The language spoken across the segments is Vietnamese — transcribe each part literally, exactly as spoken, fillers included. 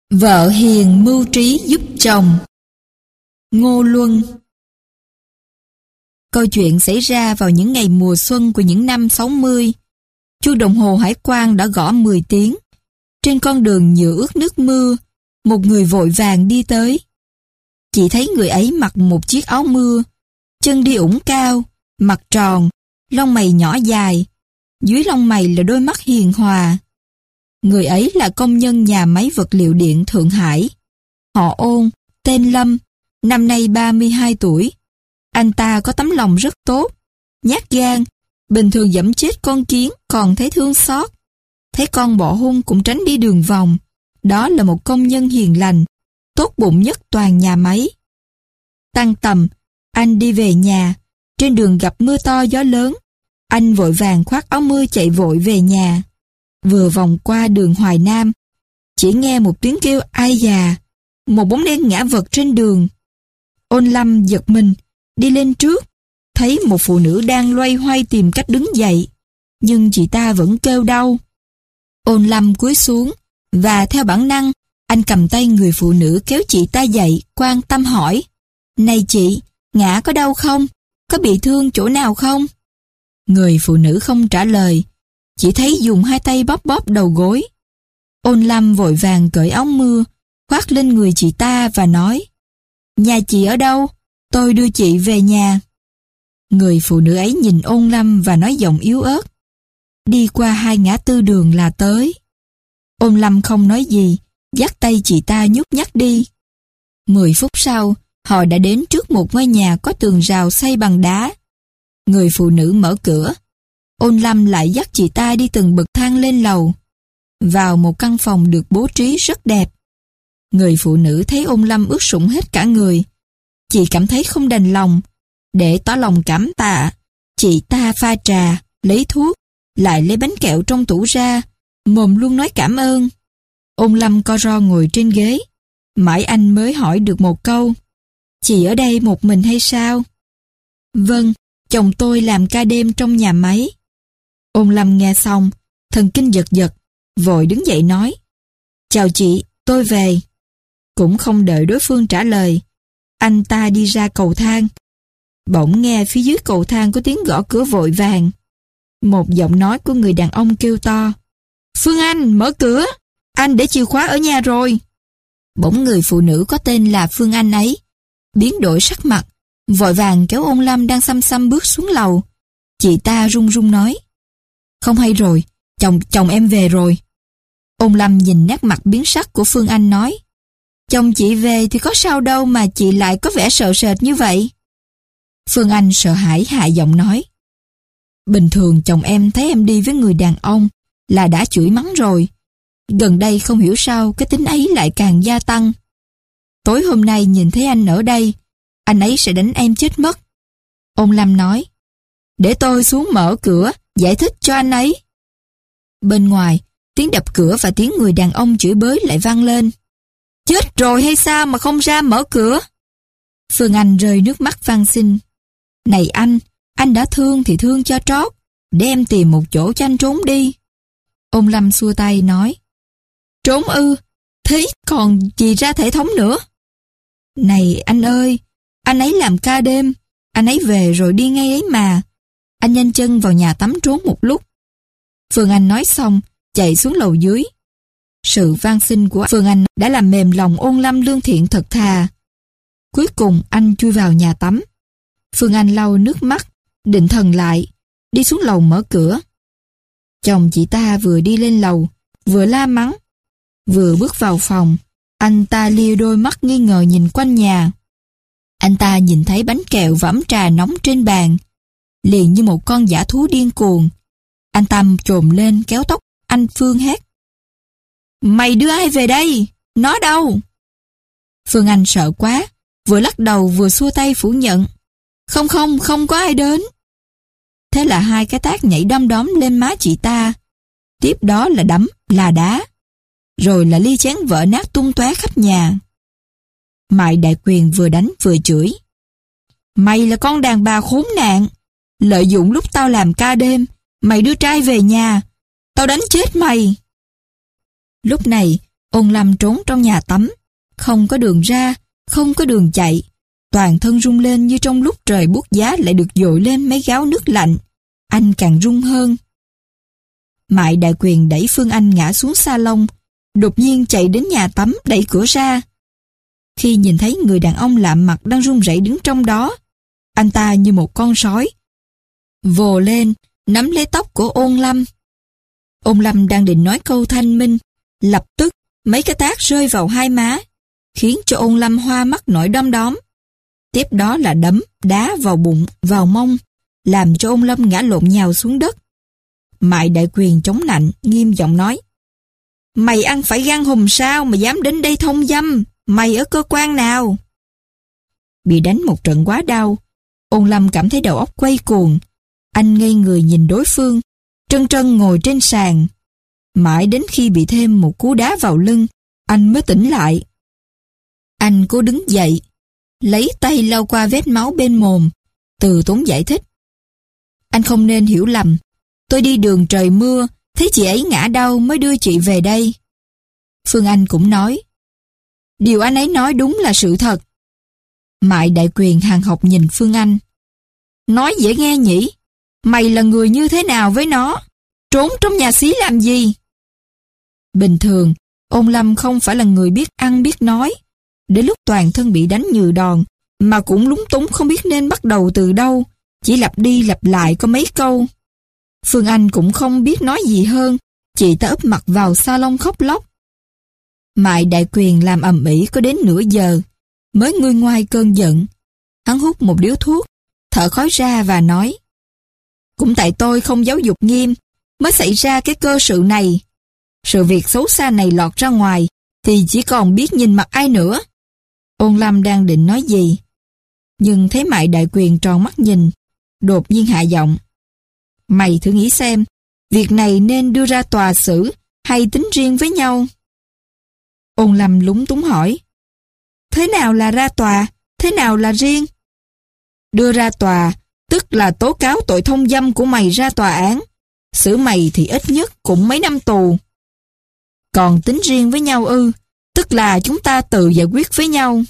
Vợ hiền mưu trí giúp chồng. Ngô Luân. Câu chuyện xảy ra vào những ngày mùa xuân của những năm sáu mươi. Chuông đồng hồ hải quan đã gõ mười tiếng. Trên con đường nhựa ướt nước mưa, một người vội vàng đi tới. Chị thấy người ấy mặc một chiếc áo mưa, chân đi ủng cao, mặt tròn, lông mày nhỏ dài, dưới lông mày là đôi mắt hiền hòa. Người ấy là công nhân nhà máy vật liệu điện Thượng Hải. Họ Ôn, tên Lâm, năm nay ba mươi hai tuổi. Anh ta có tấm lòng rất tốt, nhát gan, bình thường giẫm chết con kiến còn thấy thương xót. Thấy con bỏ hung cũng tránh đi đường vòng. Đó là một công nhân hiền lành, tốt bụng nhất toàn nhà máy. Tăng tầm, anh đi về nhà, trên đường gặp mưa to gió lớn. Anh vội vàng khoác áo mưa chạy vội về nhà. Vừa vòng qua đường Hoài Nam, chỉ nghe một tiếng kêu ai già, một bóng đen ngã vật trên đường. Ôn Lâm giật mình, đi lên trước, thấy một phụ nữ đang loay hoay tìm cách đứng dậy, nhưng chị ta vẫn kêu đau. Ôn Lâm cúi xuống, và theo bản năng, anh cầm tay người phụ nữ kéo chị ta dậy, quan tâm hỏi: "Này chị, ngã có đau không? Có bị thương chỗ nào không?" Người phụ nữ không trả lời, chỉ thấy dùng hai tay bóp bóp đầu gối. Ôn Lâm vội vàng cởi áo mưa, khoác lên người chị ta và nói: "Nhà chị ở đâu? Tôi đưa chị về nhà." Người phụ nữ ấy nhìn Ôn Lâm và nói giọng yếu ớt: "Đi qua hai ngã tư đường là tới." Ôn Lâm không nói gì, dắt tay chị ta nhúc nhắc đi. Mười phút sau, họ đã đến trước một ngôi nhà có tường rào xây bằng đá. Người phụ nữ mở cửa. Ôn Lâm lại dắt chị ta đi từng bậc thang lên lầu, vào một căn phòng được bố trí rất đẹp. Người phụ nữ thấy Ôn Lâm ướt sũng hết cả người. Chị cảm thấy không đành lòng. Để tỏ lòng cảm tạ, chị ta pha trà, lấy thuốc, lại lấy bánh kẹo trong tủ ra, mồm luôn nói cảm ơn. Ôn Lâm co ro ngồi trên ghế. Mãi anh mới hỏi được một câu: "Chị ở đây một mình hay sao?" "Vâng, chồng tôi làm ca đêm trong nhà máy." Ôn Lâm nghe xong, thần kinh giật giật, vội đứng dậy nói: "Chào chị, tôi về." Cũng không đợi đối phương trả lời, anh ta đi ra cầu thang. Bỗng nghe phía dưới cầu thang có tiếng gõ cửa vội vàng. Một giọng nói của người đàn ông kêu to: "Phương Anh, mở cửa, anh để chìa khóa ở nhà rồi." Bỗng người phụ nữ có tên là Phương Anh ấy biến đổi sắc mặt, vội vàng kéo Ôn Lâm đang xăm xăm bước xuống lầu. Chị ta run run nói: "Không hay rồi, chồng chồng em về rồi." Ôn Lâm nhìn nét mặt biến sắc của Phương Anh nói: "Chồng chị về thì có sao đâu mà chị lại có vẻ sợ sệt như vậy?" Phương Anh sợ hãi hạ giọng nói: "Bình thường chồng em thấy em đi với người đàn ông là đã chửi mắng rồi. Gần đây không hiểu sao cái tính ấy lại càng gia tăng. Tối hôm nay nhìn thấy anh ở đây, anh ấy sẽ đánh em chết mất." Ôn Lâm nói: "Để tôi xuống mở cửa, giải thích cho anh ấy." Bên ngoài, tiếng đập cửa và tiếng người đàn ông chửi bới lại vang lên. "Chết rồi hay sao mà không ra mở cửa?" Phương Anh rơi nước mắt van xin: "Này anh, anh đã thương thì thương cho trót, để em tìm một chỗ cho anh trốn đi." Ôn Lâm xua tay nói: "Trốn ư, thế còn gì ra thể thống nữa." "Này anh ơi, anh ấy làm ca đêm, anh ấy về rồi đi ngay ấy mà. Anh nhanh chân vào nhà tắm trốn một lúc." Phương Anh nói xong, chạy xuống lầu dưới. Sự van xin của Phương Anh đã làm mềm lòng Ôn Lâm lương thiện thật thà. Cuối cùng anh chui vào nhà tắm. Phương Anh lau nước mắt, định thần lại, đi xuống lầu mở cửa. Chồng chị ta vừa đi lên lầu, vừa la mắng. Vừa bước vào phòng, anh ta lia đôi mắt nghi ngờ nhìn quanh nhà. Anh ta nhìn thấy bánh kẹo và ấm trà nóng trên bàn, liền như một con dã thú điên cuồng. Anh ta chồm lên kéo tóc anh Phương hét: "Mày đưa ai về đây? Nó đâu?" Phương Anh sợ quá, vừa lắc đầu vừa xua tay phủ nhận: Không không, không có ai đến." Thế là hai cái tát nhảy đom đóm lên má chị ta. Tiếp đó là đấm, là đá. Rồi là ly chén vỡ nát tung tóe khắp nhà. Mại Đại Quyền vừa đánh vừa chửi: "Mày là con đàn bà khốn nạn, lợi dụng lúc tao làm ca đêm, mày đưa trai về nhà, tao đánh chết mày." Lúc này, Ôn Lâm trốn trong nhà tắm, không có đường ra, không có đường chạy, toàn thân rung lên như trong lúc trời buốt giá lại được dội lên mấy gáo nước lạnh. Anh càng run hơn. Mại Đại Quyền đẩy Phương Anh ngã xuống salon, đột nhiên chạy đến nhà tắm đẩy cửa ra. Khi nhìn thấy người đàn ông lạ mặt đang run rẩy đứng trong đó, anh ta như một con sói vồ lên, nắm lấy tóc của Ôn Lâm. Ôn Lâm đang định nói câu thanh minh, lập tức mấy cái tát rơi vào hai má, khiến cho Ôn Lâm hoa mắt nổi đom đóm. Tiếp đó là đấm, đá vào bụng, vào mông, làm cho Ôn Lâm ngã lộn nhào xuống đất. Mại Đại Quyền chống nạnh, nghiêm giọng nói: "Mày ăn phải gan hùm sao mà dám đến đây thông dâm? Mày ở cơ quan nào?" Bị đánh một trận quá đau, Ôn Lâm cảm thấy đầu óc quay cuồng. Anh ngây người nhìn đối phương, trân trân ngồi trên sàn. Mãi đến khi bị thêm một cú đá vào lưng, anh mới tỉnh lại. Anh cố đứng dậy, lấy tay lau qua vết máu bên mồm, từ tốn giải thích: "Anh không nên hiểu lầm. Tôi đi đường trời mưa, thấy chị ấy ngã đau mới đưa chị về đây." Phương Anh cũng nói: "Điều anh ấy nói đúng là sự thật." Mại Đại Quyền hàn học nhìn Phương Anh: "Nói dễ nghe nhỉ? Mày là người như thế nào với nó? Trốn trong nhà xí làm gì?" Bình thường, Ôn Lâm không phải là người biết ăn biết nói. Đến lúc toàn thân bị đánh nhừ đòn, mà cũng lúng túng không biết nên bắt đầu từ đâu, chỉ lặp đi lặp lại có mấy câu. Phương Anh cũng không biết nói gì hơn, chị ta úp mặt vào salon khóc lóc. Mại Đại Quyền làm ầm ĩ có đến nửa giờ, mới nguôi ngoai cơn giận. Hắn hút một điếu thuốc, thở khói ra và nói: "Cũng tại tôi không giáo dục nghiêm, mới xảy ra cái cơ sự này. Sự việc xấu xa này lọt ra ngoài, thì chỉ còn biết nhìn mặt ai nữa." Ôn Lâm đang định nói gì, nhưng thấy Mại Đại Quyền tròn mắt nhìn, đột nhiên hạ giọng: "Mày thử nghĩ xem, việc này nên đưa ra tòa xử hay tính riêng với nhau?" Ôn Lâm lúng túng hỏi: "Thế nào là ra tòa, thế nào là riêng?" "Đưa ra tòa, tức là tố cáo tội thông dâm của mày ra tòa án. Xử mày thì ít nhất cũng mấy năm tù. Còn tính riêng với nhau ư, tức là chúng ta tự giải quyết với nhau."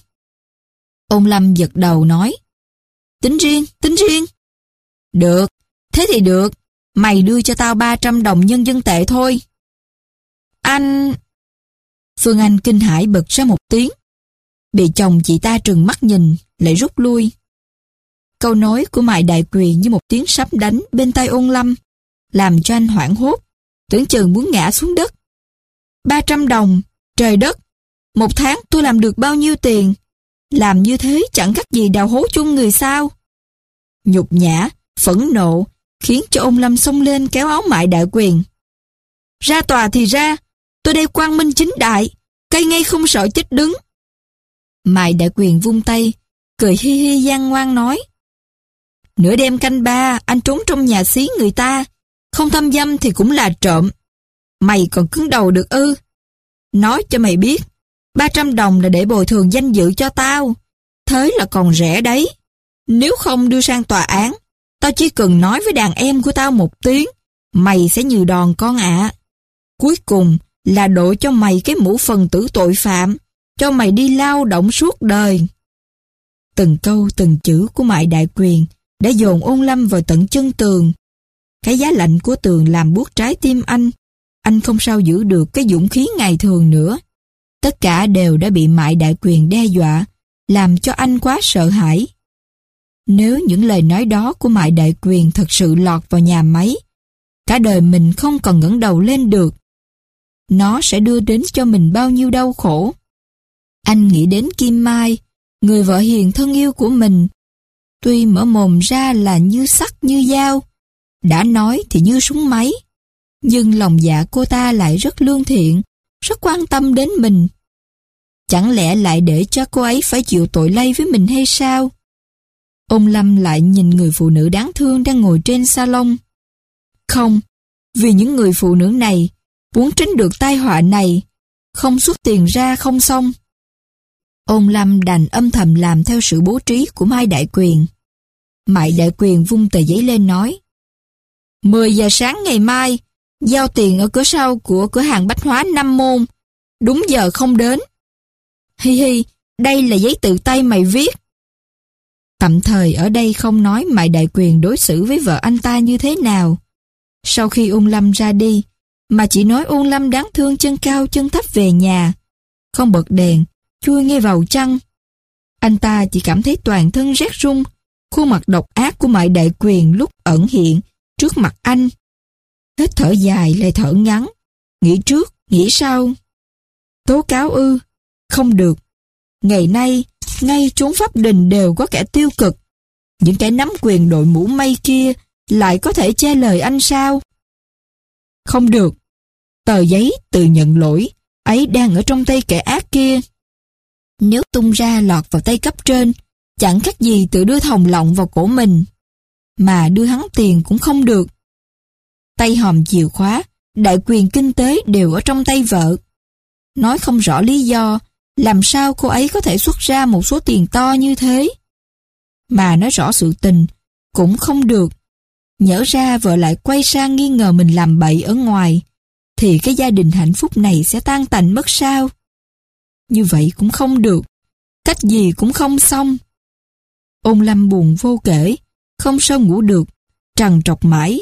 Ôn Lâm giật đầu nói: "Tính riêng, tính riêng." "Được, thế thì được. Mày đưa cho tao ba trăm đồng nhân dân tệ thôi." "Anh..." Phương Anh kinh hãi bật ra một tiếng. Bị chồng chị ta trừng mắt nhìn, lại rút lui. Câu nói của Mại Đại Quyền như một tiếng sấm đánh bên tai Ôn Lâm, làm cho anh hoảng hốt, tưởng chừng muốn ngã xuống đất. Ba trăm đồng, trời đất, một tháng tôi làm được bao nhiêu tiền? Làm như thế chẳng khác gì đào hố chung người sao? Nhục nhã, phẫn nộ, khiến cho Ôn Lâm xông lên kéo áo Mại Đại Quyền. "Ra tòa thì ra, tôi đây quang minh chính đại, cây ngay không sợ chết đứng." Mại Đại Quyền vung tay, cười hi hi gian ngoan nói: "Nửa đêm canh ba, anh trốn trong nhà xí người ta, không thăm dâm thì cũng là trộm. Mày còn cứng đầu được ư? Nói cho mày biết, ba trăm đồng là để bồi thường danh dự cho tao. Thế là còn rẻ đấy. Nếu không đưa sang tòa án, tao chỉ cần nói với đàn em của tao một tiếng, mày sẽ nhừ đòn con ạ. Cuối cùng là độ cho mày cái mũ phần tử tội phạm, cho mày đi lao động suốt đời." Từng câu từng chữ của Mại Đại Quyền đã dồn Ôn Lâm vào tận chân tường. Cái giá lạnh của tường làm buốt trái tim anh. Anh không sao giữ được cái dũng khí ngày thường nữa. Tất cả đều đã bị Mại Đại Quyền đe dọa, làm cho anh quá sợ hãi. Nếu những lời nói đó của Mại Đại Quyền thật sự lọt vào nhà máy, cả đời mình không còn ngẩng đầu lên được. Nó sẽ đưa đến cho mình bao nhiêu đau khổ. Anh nghĩ đến Kim Mai, người vợ hiền thân yêu của mình. Tuy mở mồm ra là như sắc như dao, đã nói thì như súng máy, nhưng lòng dạ cô ta lại rất lương thiện, rất quan tâm đến mình. Chẳng lẽ lại để cho cô ấy phải chịu tội lây với mình hay sao? Ôn Lâm lại nhìn người phụ nữ đáng thương đang ngồi trên salon. Không, vì những người phụ nữ này muốn tránh được tai họa này, không xuất tiền ra không xong. Ôn Lâm đành âm thầm làm theo sự bố trí của Mai Đại Quyền. Mại Đại Quyền vung tờ giấy lên nói: mười giờ sáng ngày mai, giao tiền ở cửa sau của cửa hàng bách hóa Năm Môn, đúng giờ không đến. Hi hi, đây là giấy tự tay mày viết. Tạm thời ở đây không nói Mại Đại Quyền đối xử với vợ anh ta như thế nào. Sau khi Ôn Lâm ra đi, mà chỉ nói Ôn Lâm đáng thương chân cao chân thấp về nhà, không bật đèn, chui ngay vào chăn. Anh ta chỉ cảm thấy toàn thân rét run, khuôn mặt độc ác của Mại Đại Quyền lúc ẩn hiện trước mặt anh. Hít thở dài lại thở ngắn, nghĩ trước, nghĩ sau. Tố cáo ư? Không được. Ngày nay, ngay chốn pháp đình đều có kẻ tiêu cực. Những kẻ nắm quyền đội mũ mây kia lại có thể che lời anh sao? Không được. Tờ giấy tự nhận lỗi ấy đang ở trong tay kẻ ác kia. Nếu tung ra lọt vào tay cấp trên, chẳng khác gì tự đưa thòng lọng vào cổ mình. Mà đưa hắn tiền cũng không được. Tay hòm chìa khóa, đại quyền kinh tế đều ở trong tay vợ. Nói không rõ lý do, làm sao cô ấy có thể xuất ra một số tiền to như thế? Mà nói rõ sự tình, cũng không được. Nhỡ ra vợ lại quay sang nghi ngờ mình làm bậy ở ngoài, thì cái gia đình hạnh phúc này sẽ tan tành mất sao? Như vậy cũng không được, cách gì cũng không xong. Ôn Lâm buồn vô kể, không sao ngủ được, trằn trọc mãi.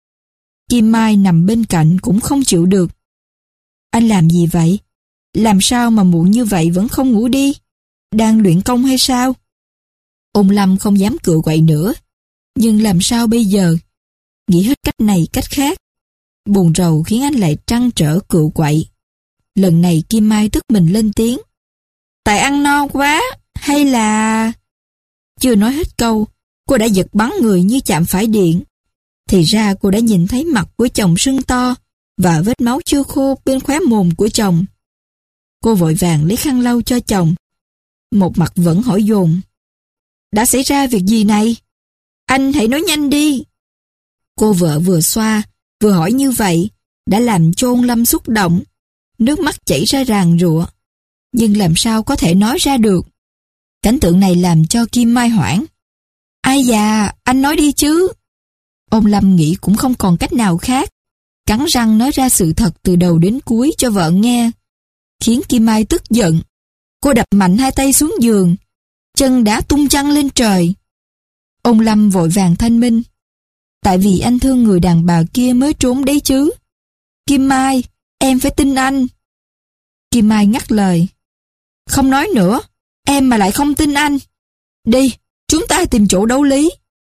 Kim Mai nằm bên cạnh cũng không chịu được. Anh làm gì vậy? Làm sao mà muộn như vậy vẫn không ngủ đi? Đang luyện công hay sao? Ôn Lâm không dám cựa quậy nữa. Nhưng làm sao bây giờ? Nghĩ hết cách này cách khác. Buồn rầu khiến anh lại trăn trở cựa quậy. Lần này Kim Mai tức mình lên tiếng. Tại ăn no quá, hay là... Chưa nói hết câu, cô đã giật bắn người như chạm phải điện. Thì ra cô đã nhìn thấy mặt của chồng sưng to và vết máu chưa khô bên khóe mồm của chồng. Cô vội vàng lấy khăn lau cho chồng. Một mặt vẫn hỏi dồn. Đã xảy ra việc gì này? Anh hãy nói nhanh đi. Cô vợ vừa xoa, vừa hỏi như vậy, đã làm cho Ôn Lâm xúc động. Nước mắt chảy ra ràng rụa. Nhưng làm sao có thể nói ra được? Cảnh tượng này làm cho Kim Mai hoảng. Ai da, anh nói đi chứ. Ôn Lâm nghĩ cũng không còn cách nào khác. Cắn răng nói ra sự thật từ đầu đến cuối cho vợ nghe. Khiến Kim Mai tức giận. Cô đập mạnh hai tay xuống giường. Chân đã tung chăn lên trời. Ôn Lâm vội vàng thanh minh. Tại vì anh thương người đàn bà kia mới trốn đấy chứ. Kim Mai, em phải tin anh. Kim Mai ngắt lời. Không nói nữa, em mà lại không tin anh. Đi, chúng ta tìm chỗ đấu lý.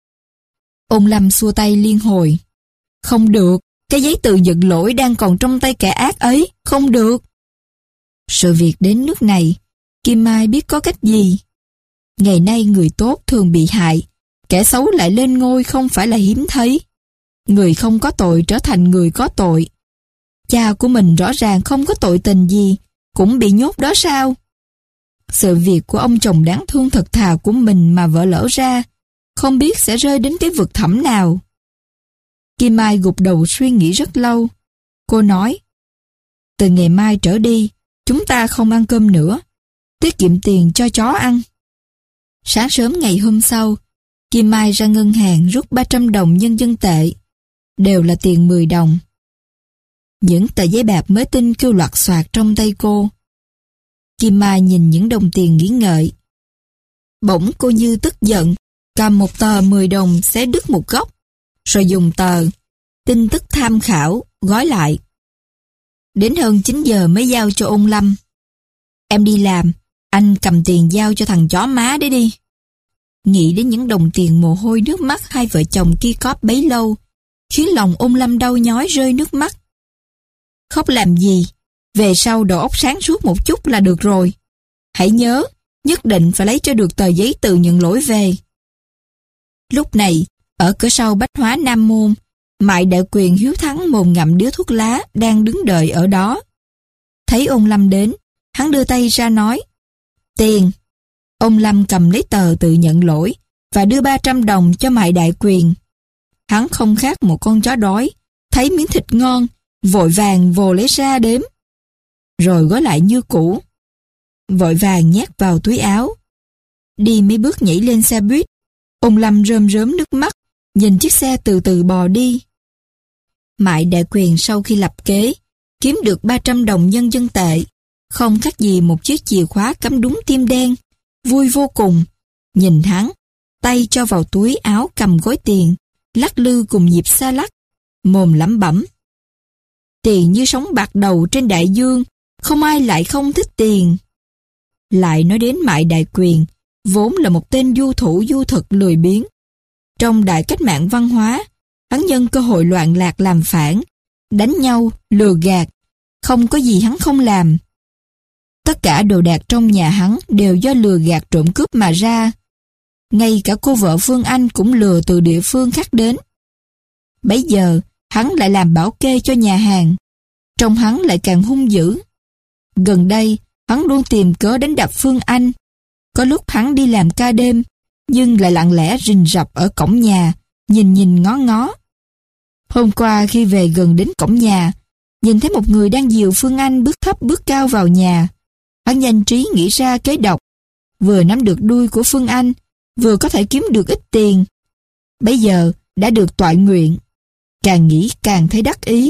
Ôn Lâm xua tay liên hồi. Không được, cái giấy tờ nhận lỗi đang còn trong tay kẻ ác ấy, không được. Sự việc đến nước này, Kim Mai biết có cách gì. Ngày nay người tốt thường bị hại, kẻ xấu lại lên ngôi không phải là hiếm thấy. Người không có tội trở thành người có tội. Cha của mình rõ ràng không có tội tình gì, cũng bị nhốt đó sao? Sự việc của ông chồng đáng thương thật thà của mình mà vỡ lỡ ra, không biết sẽ rơi đến cái vực thẳm nào. Kim Mai gục đầu suy nghĩ rất lâu. Cô nói, từ ngày mai trở đi, chúng ta không ăn cơm nữa, tiết kiệm tiền cho chó ăn. Sáng sớm ngày hôm sau, Kim Mai ra ngân hàng rút ba trăm đồng nhân dân tệ, đều là tiền mười đồng. Những tờ giấy bạc mới tinh kêu loạt xoạt trong tay cô. Kim Mai nhìn những đồng tiền nghĩ ngợi. Bỗng cô như tức giận, cầm một tờ mười đồng xé đứt một góc, rồi dùng tờ tin tức tham khảo gói lại. Đến hơn chín giờ mới giao cho Ôn Lâm. Em đi làm, anh cầm tiền giao cho thằng chó má đấy đi. Nghĩ đến những đồng tiền mồ hôi nước mắt hai vợ chồng kia cóp bấy lâu, khiến lòng Ôn Lâm đau nhói rơi nước mắt. Khóc làm gì, về sau đầu óc sáng suốt một chút là được rồi. Hãy nhớ, nhất định phải lấy cho được tờ giấy từ nhận lỗi về. Lúc này, ở cửa sau Bách Hóa Nam Môn, Mại Đại Quyền hiếu thắng mồm ngậm điếu thuốc lá đang đứng đợi ở đó. Thấy Ôn Lâm đến, hắn đưa tay ra nói, tiền. Ôn Lâm cầm lấy tờ tự nhận lỗi và đưa ba trăm đồng cho Mại Đại Quyền. Hắn không khác một con chó đói, thấy miếng thịt ngon, vội vàng vồ lấy ra đếm, rồi gói lại như cũ. Vội vàng nhét vào túi áo. Đi mấy bước nhảy lên xe buýt, Ôn Lâm rơm rớm nước mắt, nhìn chiếc xe từ từ bò đi. Mại Đại Quyền sau khi lập kế, kiếm được ba trăm đồng nhân dân tệ, không khác gì một chiếc chìa khóa cắm đúng tim đen, vui vô cùng. Nhìn hắn, tay cho vào túi áo cầm gói tiền, lắc lư cùng nhịp xa lắc, mồm lẩm bẩm. Tiền như sóng bạc đầu trên đại dương, không ai lại không thích tiền. Lại nói đến Mại Đại Quyền, vốn là một tên du thủ du thực lười biếng. Trong đại cách mạng văn hóa, hắn nhân cơ hội loạn lạc làm phản, đánh nhau, lừa gạt, không có gì hắn không làm. Tất cả đồ đạc trong nhà hắn đều do lừa gạt trộm cướp mà ra. Ngay cả cô vợ Phương Anh cũng lừa từ địa phương khác đến. Bấy giờ, hắn lại làm bảo kê cho nhà hàng. Trông hắn lại càng hung dữ. Gần đây, hắn luôn tìm cớ đánh đập Phương Anh. Có lúc hắn đi làm ca đêm, nhưng lại lặng lẽ rình rập ở cổng nhà, nhìn nhìn ngó ngó. Hôm qua khi về gần đến cổng nhà, nhìn thấy một người đang dìu Phương Anh bước thấp bước cao vào nhà. Hắn nhanh trí nghĩ ra kế độc, vừa nắm được đuôi của Phương Anh, vừa có thể kiếm được ít tiền. Bây giờ đã được toại nguyện, càng nghĩ càng thấy đắc ý.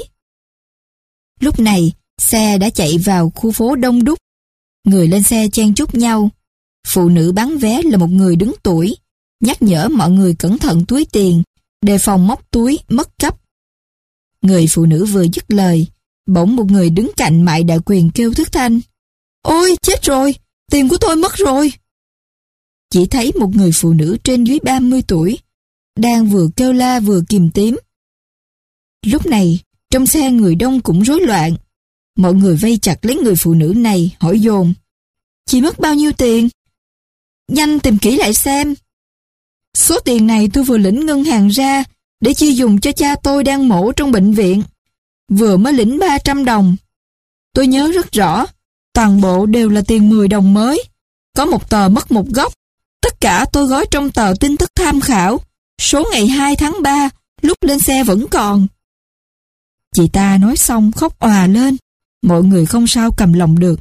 Lúc này, xe đã chạy vào khu phố đông đúc. Người lên xe chen chúc nhau. Phụ nữ bán vé là một người đứng tuổi, nhắc nhở mọi người cẩn thận túi tiền, đề phòng móc túi, mất cắp. Người phụ nữ vừa dứt lời, bỗng một người đứng cạnh Mại Đại Quyền kêu thất thanh. Ôi, chết rồi, tiền của tôi mất rồi. Chỉ thấy một người phụ nữ trên dưới ba mươi tuổi, đang vừa kêu la vừa kìm tím. Lúc này, trong xe người đông cũng rối loạn. Mọi người vây chặt lấy người phụ nữ này, hỏi dồn. Chị mất bao nhiêu tiền? Nhanh tìm kỹ lại xem. Số tiền này tôi vừa lĩnh ngân hàng ra để chi dùng cho cha tôi đang mổ trong bệnh viện. Vừa mới lĩnh ba trăm đồng. Tôi nhớ rất rõ, toàn bộ đều là tiền mười đồng mới. Có một tờ mất một góc. Tất cả tôi gói trong tờ tin tức tham khảo. Số ngày hai tháng ba, lúc lên xe vẫn còn. Chị ta nói xong khóc òa lên. Mọi người không sao cầm lòng được.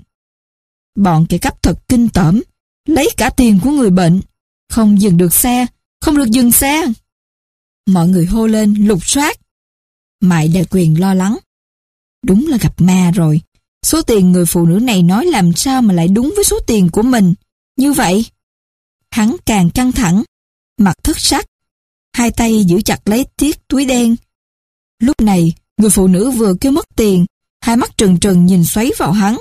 Bọn kẻ cắp thật kinh tởm, lấy cả tiền của người bệnh. Không dừng được xe, không được dừng xe. Mọi người hô lên lục soát. Mại Đại Quyền lo lắng. Đúng là gặp ma rồi. Số tiền người phụ nữ này nói làm sao mà lại đúng với số tiền của mình. Như vậy, hắn càng căng thẳng, mặt thất sắc, hai tay giữ chặt lấy chiếc túi đen. Lúc này, người phụ nữ vừa kêu mất tiền, hai mắt trừng trừng nhìn xoáy vào hắn.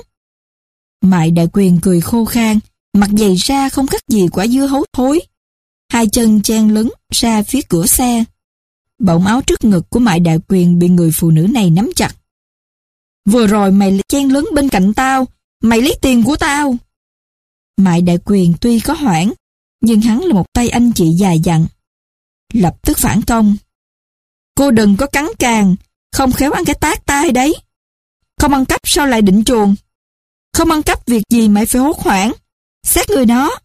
Mại Đại Quyền cười khô khan, mặt dày ra không khác gì quả dưa hấu thối. Hai chân chen lấn ra phía cửa xe. Bọng áo trước ngực của Mại Đại Quyền bị người phụ nữ này nắm chặt. Vừa rồi mày chen lấn bên cạnh tao, mày lấy tiền của tao. Mại Đại Quyền tuy có hoảng, nhưng hắn là một tay anh chị dài dặn. Lập tức phản công. Cô đừng có cắn càng, không khéo ăn cái tát tai đấy. Không ăn cắp sao lại định chuồng? Không ăn cắp việc gì mày phải hốt hoảng. Xét người đó.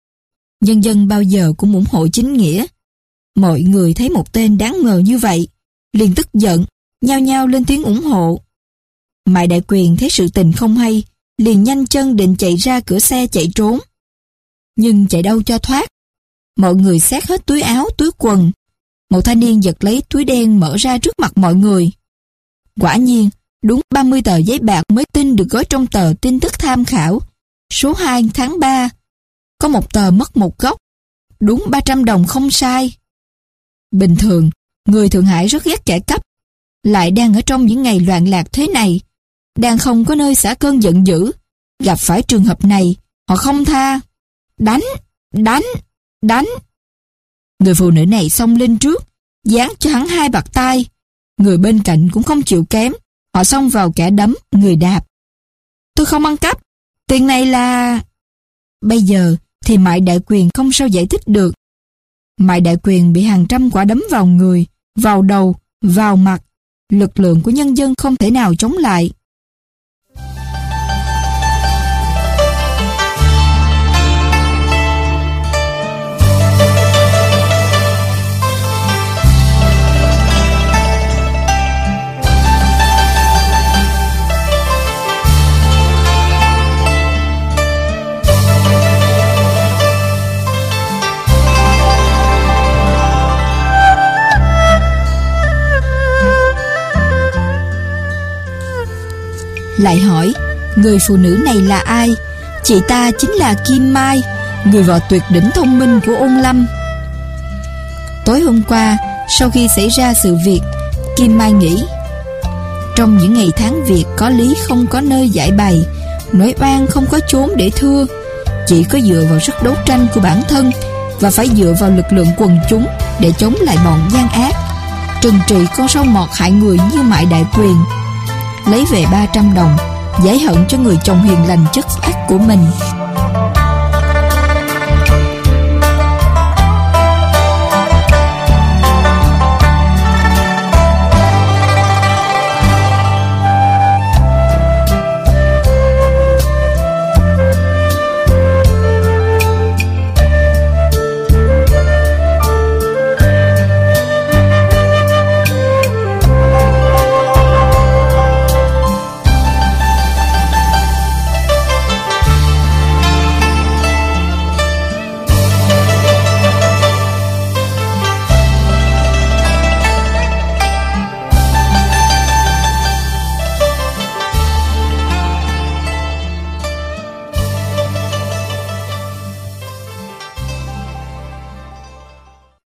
Nhân dân bao giờ cũng ủng hộ chính nghĩa. Mọi người thấy một tên đáng ngờ như vậy, liền tức giận, nhao nhao lên tiếng ủng hộ. Mại Đại Quyền thấy sự tình không hay, liền nhanh chân định chạy ra cửa xe chạy trốn. Nhưng chạy đâu cho thoát. Mọi người xét hết túi áo, túi quần. Một thanh niên giật lấy túi đen mở ra trước mặt mọi người. Quả nhiên, đúng ba mươi tờ giấy bạc mới tin được gói trong tờ tin tức tham khảo. Số hai tháng ba. Có một tờ mất một góc. Đúng ba trăm đồng không sai. Bình thường, người Thượng Hải rất ghét kẻ cắp. Lại đang ở trong những ngày loạn lạc thế này. Đang không có nơi xả cơn giận dữ. Gặp phải trường hợp này, họ không tha. Đánh, đánh, đánh. Người phụ nữ này xông lên trước, giáng cho hắn hai bạt tai. Người bên cạnh cũng không chịu kém. Họ xông vào kẻ đấm, người đạp. Tôi không ăn cắp. Tiền này là... Bây giờ thì Mại Đại Quyền không sao giải thích được. Mại Đại Quyền bị hàng trăm quả đấm vào người, vào đầu, vào mặt. Lực lượng của nhân dân không thể nào chống lại. Lại hỏi, Người phụ nữ này là ai? Chị ta chính là Kim Mai, người vợ tuyệt đỉnh thông minh của Ôn Lâm. Tối hôm qua, sau khi xảy ra sự việc, Kim Mai nghĩ, trong những ngày tháng việc có lý không có nơi giải bày, nỗi oan không có chốn để thưa, chỉ có dựa vào sức đấu tranh của bản thân và phải dựa vào lực lượng quần chúng để chống lại bọn gian ác, trừng trị con sâu mọt hại người như Mại Đại Quyền, lấy về ba trăm đồng giải hận cho người chồng hiền lành chất ác của mình.